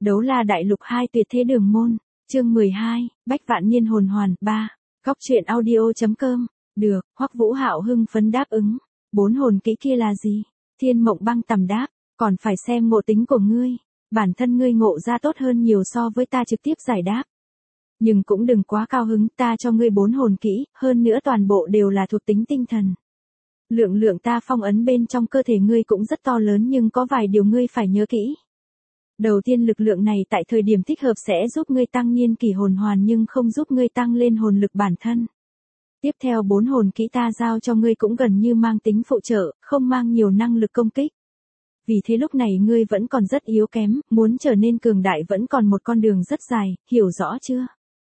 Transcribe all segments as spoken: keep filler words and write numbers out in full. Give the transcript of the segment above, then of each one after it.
Đấu la đại lục hai tuyệt thế đường môn, chương mười hai, Bách vạn niên hồn hoàn, ba. Góc truyện audio.com, được, Hoắc Vũ Hạo hưng phấn đáp ứng. Bốn hồn kỹ kia là gì? Thiên Mộng Băng tầm đáp, còn phải xem ngộ tính của ngươi, bản thân ngươi ngộ ra tốt hơn nhiều so với ta trực tiếp giải đáp. Nhưng cũng đừng quá cao hứng, ta cho ngươi bốn hồn kỹ, hơn nữa toàn bộ đều là thuộc tính tinh thần. Lượng lượng ta phong ấn bên trong cơ thể ngươi cũng rất to lớn nhưng có vài điều ngươi phải nhớ kỹ. Đầu tiên lực lượng này tại thời điểm thích hợp sẽ giúp ngươi tăng niên kỳ hồn hoàn nhưng không giúp ngươi tăng lên hồn lực bản thân. Tiếp theo bốn hồn kỹ ta giao cho ngươi cũng gần như mang tính phụ trợ, không mang nhiều năng lực công kích. Vì thế lúc này ngươi vẫn còn rất yếu kém, muốn trở nên cường đại vẫn còn một con đường rất dài, hiểu rõ chưa?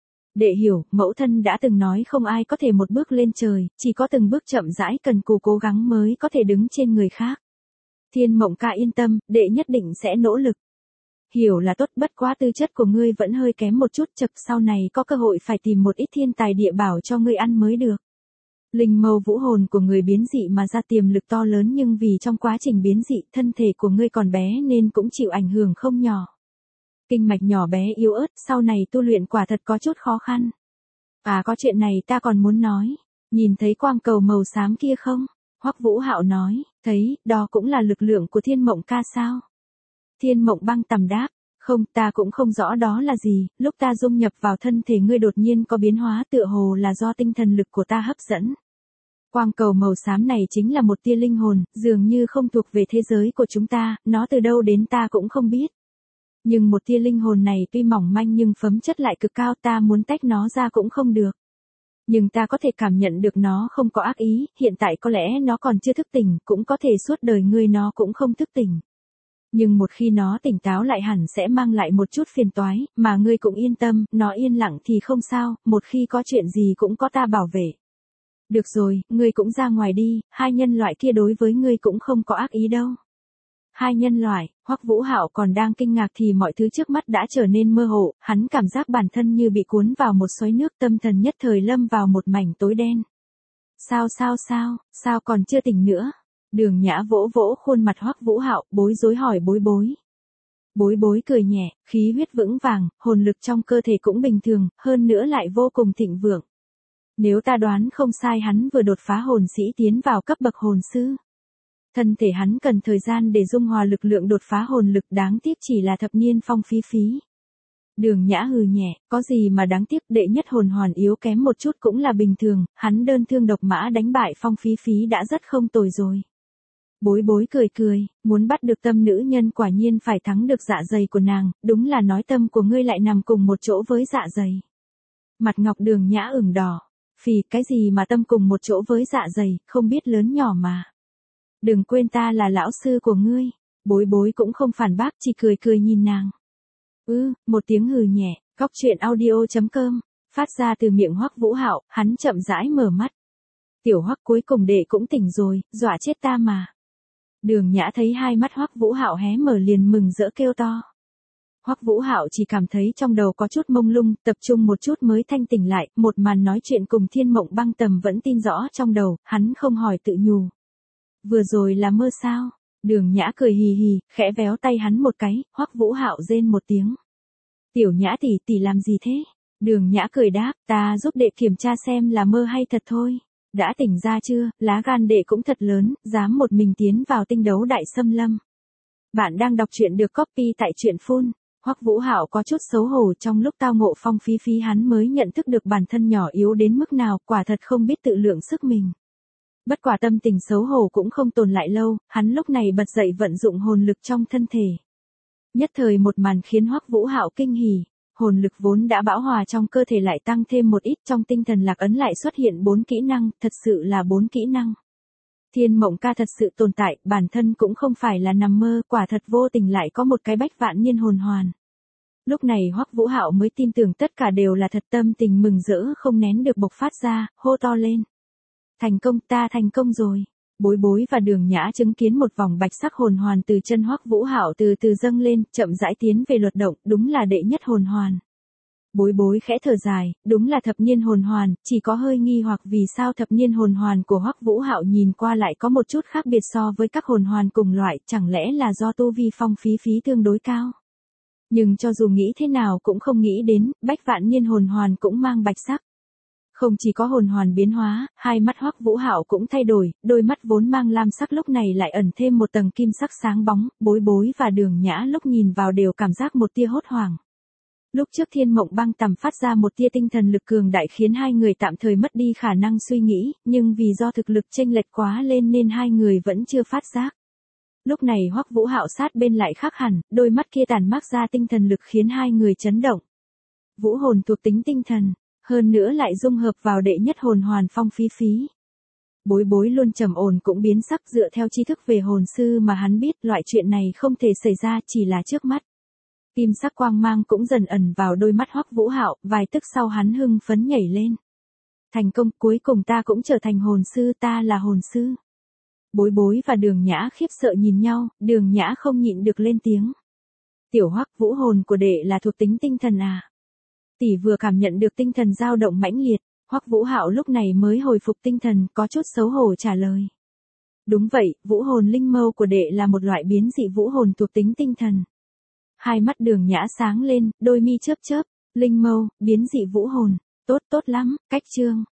Đệ hiểu, mẫu thân đã từng nói không ai có thể một bước lên trời, chỉ có từng bước chậm rãi cần cù cố gắng mới có thể đứng trên người khác. Thiên Mộng ca yên tâm, đệ nhất định sẽ nỗ lực. Hiểu là tốt, bất quá tư chất của ngươi vẫn hơi kém một chút, chật sau này có cơ hội phải tìm một ít thiên tài địa bảo cho ngươi ăn mới được. Linh mâu vũ hồn của người biến dị mà ra tiềm lực to lớn nhưng vì trong quá trình biến dị thân thể của ngươi còn bé nên cũng chịu ảnh hưởng không nhỏ. Kinh mạch nhỏ bé yếu ớt, sau này tu luyện quả thật có chút khó khăn. À có chuyện này ta còn muốn nói, nhìn thấy quang cầu màu xám kia không? Hoắc Vũ Hạo nói, thấy, đó cũng là lực lượng của Thiên Mộng ca sao? Thiên Mộng Băng tầm đáp, không, ta cũng không rõ đó là gì, lúc ta dung nhập vào thân thể ngươi đột nhiên có biến hóa tựa hồ là do tinh thần lực của ta hấp dẫn. Quang cầu màu xám này chính là một tia linh hồn, dường như không thuộc về thế giới của chúng ta, nó từ đâu đến ta cũng không biết. Nhưng một tia linh hồn này tuy mỏng manh nhưng phẩm chất lại cực cao, ta muốn tách nó ra cũng không được. Nhưng ta có thể cảm nhận được nó không có ác ý, hiện tại có lẽ nó còn chưa thức tỉnh, cũng có thể suốt đời ngươi nó cũng không thức tỉnh. Nhưng một khi nó tỉnh táo lại hẳn sẽ mang lại một chút phiền toái, mà ngươi cũng yên tâm, nó yên lặng thì không sao, một khi có chuyện gì cũng có ta bảo vệ. Được rồi, ngươi cũng ra ngoài đi, hai nhân loại kia đối với ngươi cũng không có ác ý đâu. Hai nhân loại, Hoắc Vũ Hạo còn đang kinh ngạc thì mọi thứ trước mắt đã trở nên mơ hồ, hắn cảm giác bản thân như bị cuốn vào một xoáy nước, tâm thần nhất thời lâm vào một mảnh tối đen. Sao sao sao, sao còn chưa tỉnh nữa? Đường Nhã vỗ vỗ khuôn mặt Hoắc Vũ Hạo, bối rối hỏi bối bối. Bối bối cười nhẹ, khí huyết vững vàng, hồn lực trong cơ thể cũng bình thường, hơn nữa lại vô cùng thịnh vượng. Nếu ta đoán không sai hắn vừa đột phá hồn sĩ tiến vào cấp bậc hồn sư. Thân thể hắn cần thời gian để dung hòa lực lượng đột phá hồn lực, đáng tiếc chỉ là thập niên phong phí phí. Đường Nhã hừ nhẹ, có gì mà đáng tiếc, đệ nhất hồn hoàn yếu kém một chút cũng là bình thường, hắn đơn thương độc mã đánh bại phong phí phí đã rất không tồi rồi. Bối bối cười cười, muốn bắt được tâm nữ nhân quả nhiên phải thắng được dạ dày của nàng, đúng là nói tâm của ngươi lại nằm cùng một chỗ với dạ dày. Mặt ngọc Đường Nhã ửng đỏ, phì, cái gì mà tâm cùng một chỗ với dạ dày, không biết lớn nhỏ mà. Đừng quên ta là lão sư của ngươi, bối bối cũng không phản bác chỉ cười cười nhìn nàng. Ừ, một tiếng hừ nhẹ, góc truyện audio.com, phát ra từ miệng Hoắc Vũ Hạo, hắn chậm rãi mở mắt. Tiểu Hoắc cuối cùng đệ cũng tỉnh rồi, dọa chết ta mà. Đường Nhã thấy hai mắt Hoắc Vũ Hạo hé mở liền mừng rỡ kêu to. Hoắc Vũ Hạo chỉ cảm thấy trong đầu có chút mông lung, tập trung một chút mới thanh tỉnh lại, một màn nói chuyện cùng Thiên Mộng Băng tầm vẫn tin rõ trong đầu, hắn không hỏi tự nhủ. Vừa rồi là mơ sao? Đường Nhã cười hì hì, khẽ véo tay hắn một cái, Hoắc Vũ Hạo rên một tiếng. Tiểu Nhã tỷ tỷ làm gì thế? Đường Nhã cười đáp, ta giúp đệ kiểm tra xem là mơ hay thật thôi. Đã tỉnh ra chưa, lá gan đệ cũng thật lớn, dám một mình tiến vào tinh đấu đại xâm lâm. Bạn đang đọc truyện được copy tại truyện phun. Hoắc Vũ Hạo có chút xấu hổ, trong lúc tao ngộ phong phí phí hắn mới nhận thức được bản thân nhỏ yếu đến mức nào, quả thật không biết tự lượng sức mình. Bất quả tâm tình xấu hổ cũng không tồn lại lâu, hắn lúc này bật dậy vận dụng hồn lực trong thân thể. Nhất thời một màn khiến Hoắc Vũ Hạo kinh hỉ, hồn lực vốn đã bão hòa trong cơ thể lại tăng thêm một ít, trong tinh thần lạc ấn lại xuất hiện bốn kỹ năng, thật sự là bốn kỹ năng. Thiên Mộng ca thật sự tồn tại, bản thân cũng không phải là nằm mơ, quả thật vô tình lại có một cái bách vạn niên hồn hoàn. Lúc này Hoắc Vũ Hạo mới tin tưởng tất cả đều là thật, tâm tình mừng rỡ không nén được bộc phát ra, hô to lên. Thành công, ta thành công rồi. Bối bối và Đường Nhã chứng kiến một vòng bạch sắc hồn hoàn từ chân Hoắc Vũ Hạo từ từ dâng lên, chậm rãi tiến về luật động, đúng là đệ nhất hồn hoàn. Bối bối khẽ thở dài, đúng là thập niên hồn hoàn, chỉ có hơi nghi hoặc vì sao thập niên hồn hoàn của Hoắc Vũ Hạo nhìn qua lại có một chút khác biệt so với các hồn hoàn cùng loại, chẳng lẽ là do tu vi phong phí phí tương đối cao. Nhưng cho dù nghĩ thế nào cũng không nghĩ đến, Bách Vạn Niên hồn hoàn cũng mang bạch sắc. Không chỉ có hồn hoàn biến hóa, hai mắt Hoắc Vũ Hạo cũng thay đổi, đôi mắt vốn mang lam sắc lúc này lại ẩn thêm một tầng kim sắc sáng bóng, Bối Bối và Đường Nhã lúc nhìn vào đều cảm giác một tia hốt hoảng. Lúc trước Thiên Mộng Băng Tầm phát ra một tia tinh thần lực cường đại khiến hai người tạm thời mất đi khả năng suy nghĩ, nhưng vì do thực lực chênh lệch quá lên nên hai người vẫn chưa phát giác. Lúc này Hoắc Vũ Hạo sát bên lại khác hẳn, đôi mắt kia tản mát ra tinh thần lực khiến hai người chấn động. Vũ hồn thuộc tính tinh thần, hơn nữa lại dung hợp vào đệ nhất hồn hoàn Phong Phí Phí. Bối Bối luôn trầm ổn cũng biến sắc, dựa theo tri thức về hồn sư mà hắn biết, loại chuyện này không thể xảy ra, chỉ là trước mắt. Kim sắc quang mang cũng dần ẩn vào đôi mắt Hoắc Vũ Hạo, vài tức sau hắn hưng phấn nhảy lên. Thành công, cuối cùng ta cũng trở thành hồn sư, ta là hồn sư. Bối Bối và Đường Nhã khiếp sợ nhìn nhau, Đường Nhã không nhịn được lên tiếng. Tiểu Hoắc, vũ hồn của đệ là thuộc tính tinh thần à? Tỷ vừa cảm nhận được tinh thần dao động mãnh liệt, Hoắc Vũ Hạo lúc này mới hồi phục tinh thần, có chút xấu hổ trả lời. Đúng vậy, vũ hồn linh mâu của đệ là một loại biến dị vũ hồn thuộc tính tinh thần. Hai mắt Đường Nhã sáng lên, đôi mi chớp chớp, linh mâu, biến dị vũ hồn, tốt tốt lắm, cách chương.